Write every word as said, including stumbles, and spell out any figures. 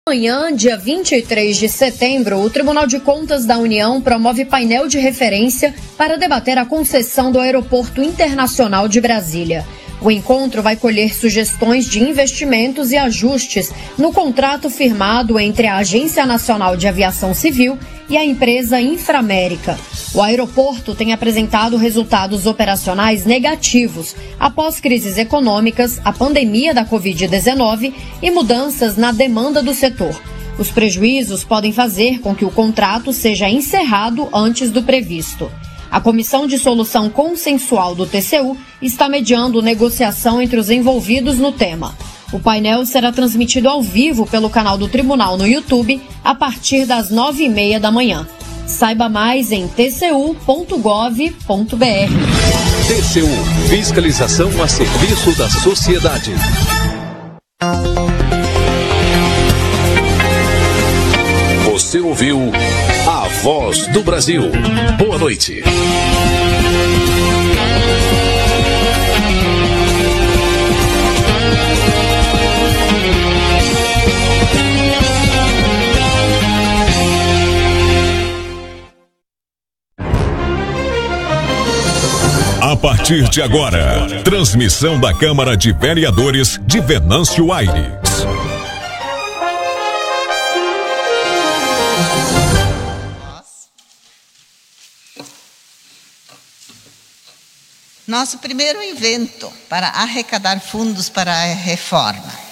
Amanhã, dia vinte e três de setembro, o Tribunal de Contas da União promove painel de referência para debater a concessão do Aeroporto Internacional de Brasília. O encontro vai colher sugestões de investimentos e ajustes no contrato firmado entre a Agência Nacional de Aviação Civil e a empresa Inframérica. O aeroporto tem apresentado resultados operacionais negativos após crises econômicas, a pandemia da covid dezenove e mudanças na demanda do setor. Os prejuízos podem fazer com que o contrato seja encerrado antes do previsto. A Comissão de Solução Consensual do T C U está mediando negociação entre os envolvidos no tema. O painel será transmitido ao vivo pelo canal do Tribunal no YouTube a partir das nove e meia da manhã. Saiba mais em t c u ponto gov ponto b r. T C U, fiscalização a serviço da sociedade. Você ouviu A Voz do Brasil. Boa noite. A partir de agora, transmissão da Câmara de Vereadores de Venâncio Aires. Nosso primeiro evento para arrecadar fundos para a reforma.